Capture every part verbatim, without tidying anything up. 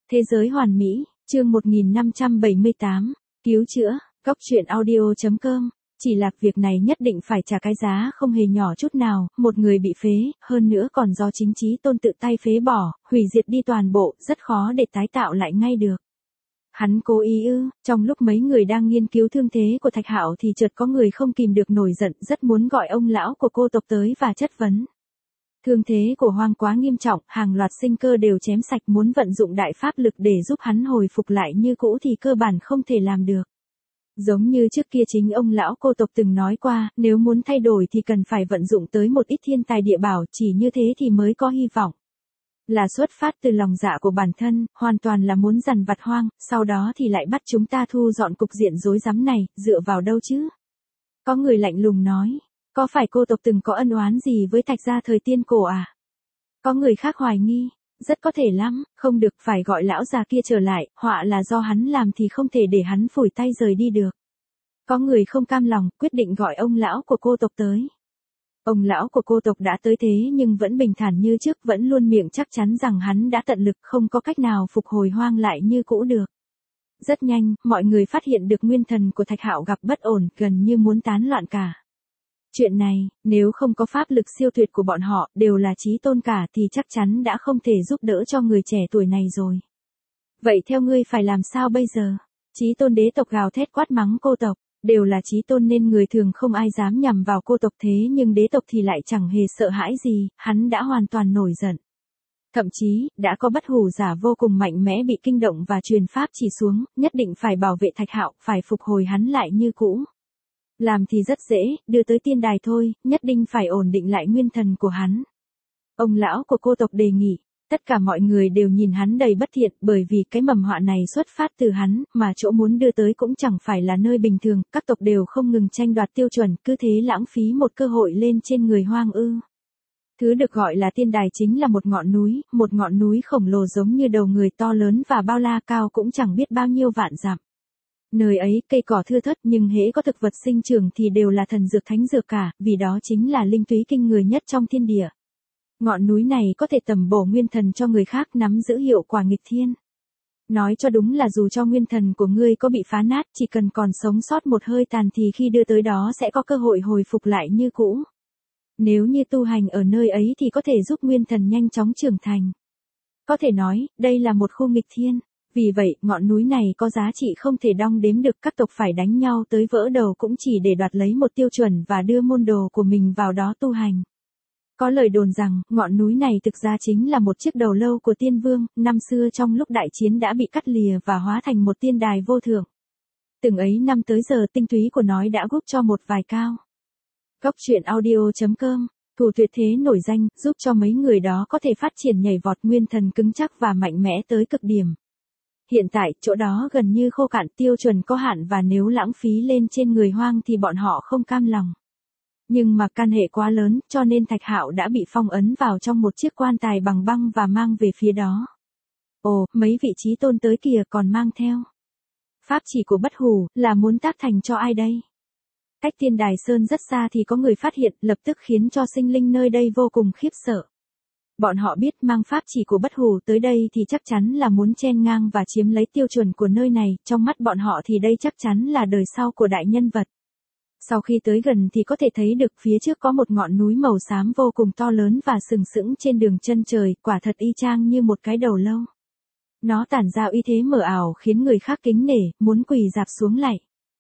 Thế giới hoàn mỹ, chương một nghìn năm trăm bảy mươi tám, cứu chữa, góc truyện audio.com. Chỉ là việc này nhất định phải trả cái giá không hề nhỏ chút nào, một người bị phế, hơn nữa còn do chính Chí Tôn tự tay phế bỏ, hủy diệt đi toàn bộ, rất khó để tái tạo lại ngay được. Hắn cố ý ư? Trong lúc mấy người đang nghiên cứu thương thế của Thạch Hạo thì chợt có người không kìm được nổi giận, rất muốn gọi ông lão của cô tộc tới và chất vấn. Thương thế của Hoang quá nghiêm trọng, hàng loạt sinh cơ đều chém sạch, muốn vận dụng đại pháp lực để giúp hắn hồi phục lại như cũ thì cơ bản không thể làm được. Giống như trước kia chính ông lão cô tộc từng nói qua, nếu muốn thay đổi thì cần phải vận dụng tới một ít thiên tài địa bảo, chỉ như thế thì mới có hy vọng. Là xuất phát từ lòng dạ của bản thân, hoàn toàn là muốn dằn vặt Hoang, sau đó thì lại bắt chúng ta thu dọn cục diện rối rắm này, dựa vào đâu chứ? Có người lạnh lùng nói, có phải cô tộc từng có ân oán gì với Thạch gia thời tiên cổ à? Có người khác hoài nghi, rất có thể lắm, không được, phải gọi lão già kia trở lại, họa là do hắn làm thì không thể để hắn phủi tay rời đi được. Có người không cam lòng, quyết định gọi ông lão của cô tộc tới. Ông lão của cô tộc đã tới thế nhưng vẫn bình thản như trước, vẫn luôn miệng chắc chắn rằng hắn đã tận lực, không có cách nào phục hồi Hoang lại như cũ được. Rất nhanh, mọi người phát hiện được nguyên thần của Thạch Hạo gặp bất ổn, gần như muốn tán loạn cả. Chuyện này, nếu không có pháp lực siêu tuyệt của bọn họ, đều là Chí Tôn cả thì chắc chắn đã không thể giúp đỡ cho người trẻ tuổi này rồi. Vậy theo ngươi phải làm sao bây giờ? Chí Tôn đế tộc gào thét quát mắng cô tộc, đều là Chí Tôn nên người thường không ai dám nhằm vào cô tộc, thế nhưng đế tộc thì lại chẳng hề sợ hãi gì, hắn đã hoàn toàn nổi giận. Thậm chí, đã có bất hủ giả vô cùng mạnh mẽ bị kinh động và truyền pháp chỉ xuống, nhất định phải bảo vệ Thạch Hạo, phải phục hồi hắn lại như cũ. Làm thì rất dễ, đưa tới tiên đài thôi, nhất định phải ổn định lại nguyên thần của hắn. Ông lão của cô tộc đề nghị, tất cả mọi người đều nhìn hắn đầy bất thiện, bởi vì cái mầm họa này xuất phát từ hắn, mà chỗ muốn đưa tới cũng chẳng phải là nơi bình thường, các tộc đều không ngừng tranh đoạt tiêu chuẩn, cứ thế lãng phí một cơ hội lên trên người Hoang ư. Thứ được gọi là tiên đài chính là một ngọn núi, một ngọn núi khổng lồ giống như đầu người, to lớn và bao la, cao cũng chẳng biết bao nhiêu vạn dặm. Nơi ấy cây cỏ thưa thớt nhưng hễ có thực vật sinh trưởng thì đều là thần dược thánh dược cả, vì đó chính là linh túy kinh người nhất trong thiên địa. Ngọn núi này có thể tầm bổ nguyên thần cho người khác, nắm giữ hiệu quả nghịch thiên. Nói cho đúng là dù cho nguyên thần của ngươi có bị phá nát, chỉ cần còn sống sót một hơi tàn thì khi đưa tới đó sẽ có cơ hội hồi phục lại như cũ. Nếu như tu hành ở nơi ấy thì có thể giúp nguyên thần nhanh chóng trưởng thành. Có thể nói, đây là một khu nghịch thiên. Vì vậy, ngọn núi này có giá trị không thể đong đếm được, các tộc phải đánh nhau tới vỡ đầu cũng chỉ để đoạt lấy một tiêu chuẩn và đưa môn đồ của mình vào đó tu hành. Có lời đồn rằng, ngọn núi này thực ra chính là một chiếc đầu lâu của tiên vương, năm xưa trong lúc đại chiến đã bị cắt lìa và hóa thành một tiên đài vô thượng. Từng ấy năm tới giờ tinh túy của nó đã giúp cho một vài cao. Góc truyện audio.com, thủ tuyệt thế nổi danh, giúp cho mấy người đó có thể phát triển nhảy vọt, nguyên thần cứng chắc và mạnh mẽ tới cực điểm. Hiện tại, chỗ đó gần như khô cạn, tiêu chuẩn có hạn và nếu lãng phí lên trên người Hoang thì bọn họ không cam lòng. Nhưng mà can hệ quá lớn, cho nên Thạch Hạo đã bị phong ấn vào trong một chiếc quan tài bằng băng và mang về phía đó. Ồ, mấy vị Chí Tôn tới kìa, còn mang theo pháp chỉ của bất hủ, là muốn tác thành cho ai đây? Cách tiên đài sơn rất xa thì có người phát hiện, lập tức khiến cho sinh linh nơi đây vô cùng khiếp sợ. Bọn họ biết mang pháp chỉ của bất hủ tới đây thì chắc chắn là muốn chen ngang và chiếm lấy tiêu chuẩn của nơi này, trong mắt bọn họ thì đây chắc chắn là đời sau của đại nhân vật. Sau khi tới gần thì có thể thấy được phía trước có một ngọn núi màu xám vô cùng to lớn và sừng sững trên đường chân trời, quả thật y chang như một cái đầu lâu. Nó tản ra uy thế mờ ảo khiến người khác kính nể, muốn quỳ rạp xuống lạy.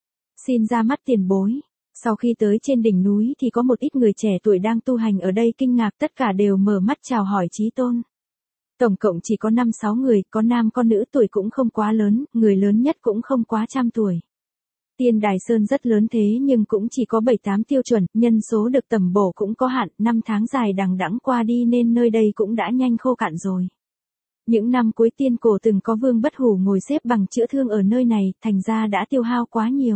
Xin ra mắt tiền bối. Sau khi tới trên đỉnh núi thì có một ít người trẻ tuổi đang tu hành ở đây kinh ngạc, tất cả đều mở mắt chào hỏi Chí Tôn. Tổng cộng chỉ có năm sáu người, có nam có nữ, tuổi cũng không quá lớn, người lớn nhất cũng không quá trăm tuổi. Tiên đài sơn rất lớn thế nhưng cũng chỉ có bảy tám tiêu chuẩn, nhân số được tầm bổ cũng có hạn, năm tháng dài đằng đẵng qua đi nên nơi đây cũng đã nhanh khô cạn rồi. Những năm cuối tiên cổ từng có vương bất hủ ngồi xếp bằng chữa thương ở nơi này, thành ra đã tiêu hao quá nhiều.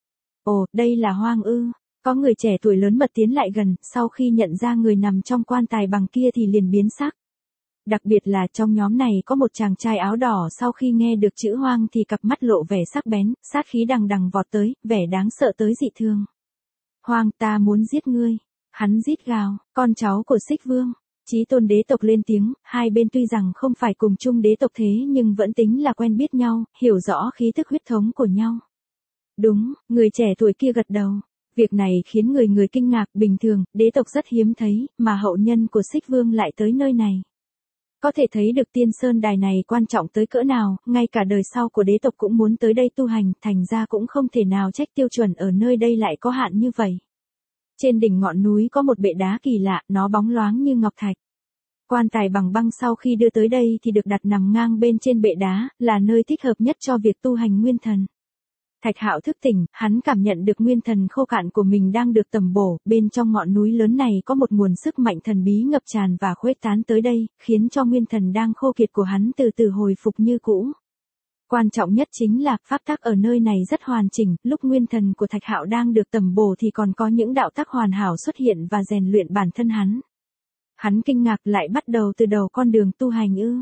Ồ, đây là Hoang ư? Có người trẻ tuổi lớn mật tiến lại gần, sau khi nhận ra người nằm trong quan tài bằng kia thì liền biến sắc. Đặc biệt là trong nhóm này có một chàng trai áo đỏ, sau khi nghe được chữ Hoang thì cặp mắt lộ vẻ sắc bén, sát khí đằng đằng vọt tới, vẻ đáng sợ tới dị thường. Hoang, ta muốn giết ngươi. Hắn rít gào, con cháu của Xích Vương. Chí tôn đế tộc lên tiếng, hai bên tuy rằng không phải cùng chung đế tộc thế nhưng vẫn tính là quen biết nhau, hiểu rõ khí thức huyết thống của nhau. Đúng, người trẻ tuổi kia gật đầu. Việc này khiến người người kinh ngạc, bình thường, đế tộc rất hiếm thấy, mà hậu nhân của Xích Vương lại tới nơi này. Có thể thấy được Tiên Sơn Đài này quan trọng tới cỡ nào, ngay cả đời sau của đế tộc cũng muốn tới đây tu hành, thành ra cũng không thể nào trách tiêu chuẩn ở nơi đây lại có hạn như vậy. Trên đỉnh ngọn núi có một bệ đá kỳ lạ, nó bóng loáng như ngọc thạch. Quan tài bằng băng sau khi đưa tới đây thì được đặt nằm ngang bên trên bệ đá, là nơi thích hợp nhất cho việc tu hành nguyên thần. Thạch Hạo thức tỉnh, hắn cảm nhận được nguyên thần khô cạn của mình đang được tầm bổ, bên trong ngọn núi lớn này có một nguồn sức mạnh thần bí ngập tràn và khuếch tán tới đây, khiến cho nguyên thần đang khô kiệt của hắn từ từ hồi phục như cũ. Quan trọng nhất chính là, pháp tắc ở nơi này rất hoàn chỉnh, lúc nguyên thần của Thạch Hạo đang được tầm bổ thì còn có những đạo tắc hoàn hảo xuất hiện và rèn luyện bản thân hắn. Hắn kinh ngạc lại bắt đầu từ đầu con đường tu hành ư.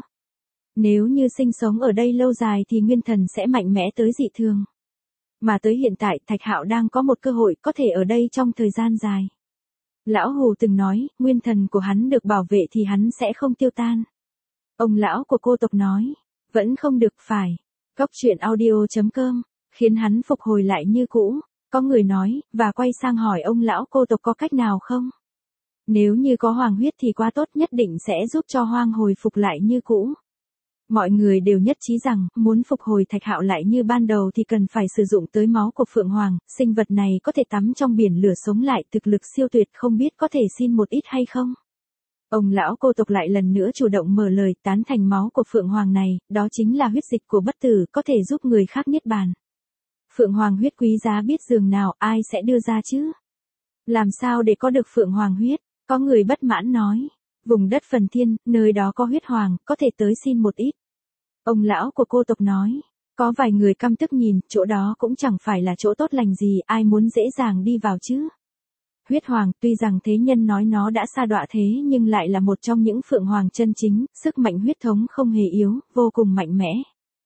Nếu như sinh sống ở đây lâu dài thì nguyên thần sẽ mạnh mẽ tới dị thường. Mà tới hiện tại Thạch Hạo đang có một cơ hội có thể ở đây trong thời gian dài. Lão Hù từng nói, nguyên thần của hắn được bảo vệ thì hắn sẽ không tiêu tan. Ông lão của cô tộc nói, vẫn không được phải. Góc truyện audio chấm com, khiến hắn phục hồi lại như cũ. Có người nói, và quay sang hỏi ông lão cô tộc có cách nào không? Nếu như có hoàng huyết thì quá tốt, nhất định sẽ giúp cho hoang hồi phục lại như cũ. Mọi người đều nhất trí rằng, muốn phục hồi Thạch Hạo lại như ban đầu thì cần phải sử dụng tới máu của Phượng Hoàng, sinh vật này có thể tắm trong biển lửa sống lại, thực lực siêu tuyệt, không biết có thể xin một ít hay không? Ông lão cô tộc lại lần nữa chủ động mở lời, tán thành máu của Phượng Hoàng này, đó chính là huyết dịch của bất tử, có thể giúp người khác niết bàn. Phượng Hoàng huyết quý giá biết dường nào, ai sẽ đưa ra chứ? Làm sao để có được Phượng Hoàng huyết? Có người bất mãn nói, vùng đất Phần Thiên, nơi đó có huyết hoàng, có thể tới xin một ít. Ông lão của cô tộc nói, có vài người căm tức nhìn, chỗ đó cũng chẳng phải là chỗ tốt lành gì, ai muốn dễ dàng đi vào chứ. Huyết hoàng, tuy rằng thế nhân nói nó đã sa đọa thế nhưng lại là một trong những Phượng Hoàng chân chính, sức mạnh huyết thống không hề yếu, vô cùng mạnh mẽ.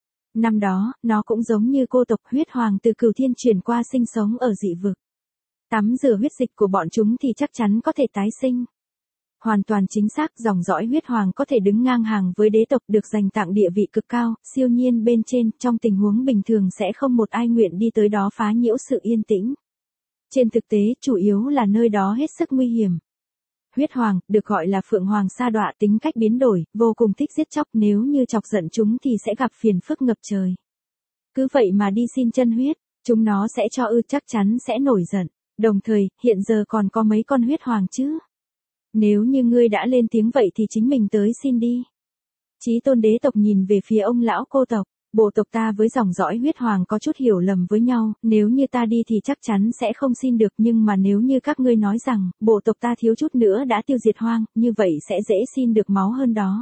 Năm đó, nó cũng giống như cô tộc, huyết hoàng từ Cửu Thiên chuyển qua sinh sống ở dị vực. Tắm rửa huyết dịch của bọn chúng thì chắc chắn có thể tái sinh. Hoàn toàn chính xác, dòng dõi huyết hoàng có thể đứng ngang hàng với đế tộc, được dành tặng địa vị cực cao, siêu nhiên bên trên, trong tình huống bình thường sẽ không một ai nguyện đi tới đó phá nhiễu sự yên tĩnh. Trên thực tế, chủ yếu là nơi đó hết sức nguy hiểm. Huyết hoàng, được gọi là Phượng Hoàng sa đọa, tính cách biến đổi, vô cùng thích giết chóc, nếu như chọc giận chúng thì sẽ gặp phiền phức ngập trời. Cứ vậy mà đi xin chân huyết, chúng nó sẽ cho ư, chắc chắn sẽ nổi giận. Đồng thời, hiện giờ còn có mấy con huyết hoàng chứ? Nếu như ngươi đã lên tiếng vậy thì chính mình tới xin đi. Chí tôn đế tộc nhìn về phía ông lão cô tộc, bộ tộc ta với dòng dõi huyết hoàng có chút hiểu lầm với nhau, nếu như ta đi thì chắc chắn sẽ không xin được, nhưng mà nếu như các ngươi nói rằng, bộ tộc ta thiếu chút nữa đã tiêu diệt hoang, như vậy sẽ dễ xin được máu hơn đó.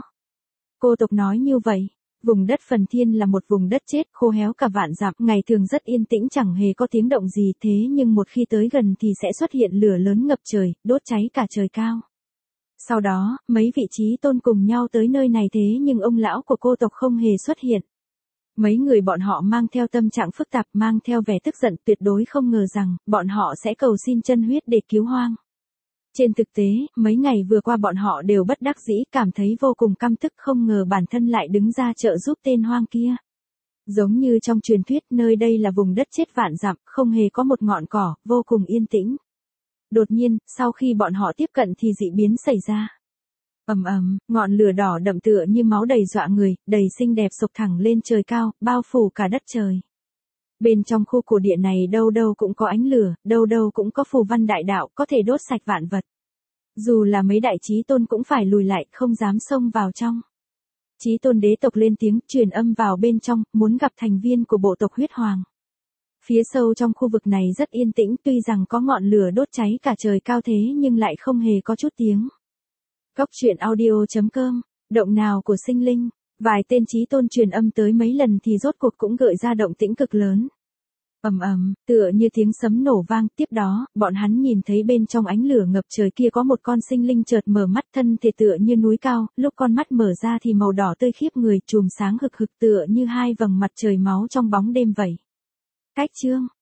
Cô tộc nói như vậy. Vùng đất Phần Thiên là một vùng đất chết, khô héo cả vạn dặm, ngày thường rất yên tĩnh chẳng hề có tiếng động gì, thế nhưng một khi tới gần thì sẽ xuất hiện lửa lớn ngập trời, đốt cháy cả trời cao. Sau đó, mấy vị trí tôn cùng nhau tới nơi này thế nhưng ông lão của cô tộc không hề xuất hiện. Mấy người bọn họ mang theo tâm trạng phức tạp, mang theo vẻ tức giận, tuyệt đối không ngờ rằng, bọn họ sẽ cầu xin chân huyết để cứu hoang. Trên thực tế, mấy ngày vừa qua bọn họ đều bất đắc dĩ, cảm thấy vô cùng căm tức, không ngờ bản thân lại đứng ra trợ giúp tên hoang kia. Giống như trong truyền thuyết, nơi đây là vùng đất chết vạn dặm, không hề có một ngọn cỏ, vô cùng yên tĩnh. Đột nhiên, sau khi bọn họ tiếp cận thì dị biến xảy ra. Ầm ầm, ngọn lửa đỏ đậm tựa như máu đầy dọa người, đầy xinh đẹp sộc thẳng lên trời cao, bao phủ cả đất trời. Bên trong khu cổ địa này đâu đâu cũng có ánh lửa, đâu đâu cũng có phù văn đại đạo, có thể đốt sạch vạn vật. Dù là mấy đại chí tôn cũng phải lùi lại, không dám xông vào trong. Chí tôn đế tộc lên tiếng, truyền âm vào bên trong, muốn gặp thành viên của bộ tộc huyết hoàng. Phía sâu trong khu vực này rất yên tĩnh, tuy rằng có ngọn lửa đốt cháy cả trời cao thế nhưng lại không hề có chút tiếng. Góc truyện audio chấm com, động nào của sinh linh. Vài tên chí tôn truyền âm tới mấy lần thì rốt cuộc cũng gợi ra động tĩnh cực lớn. Ầm ầm, tựa như tiếng sấm nổ vang, tiếp đó, bọn hắn nhìn thấy bên trong ánh lửa ngập trời kia có một con sinh linh chợt mở mắt, thân thể tựa như núi cao, lúc con mắt mở ra thì màu đỏ tươi khiếp người, chùm sáng hực hực tựa như hai vầng mặt trời máu trong bóng đêm vậy. Cách chương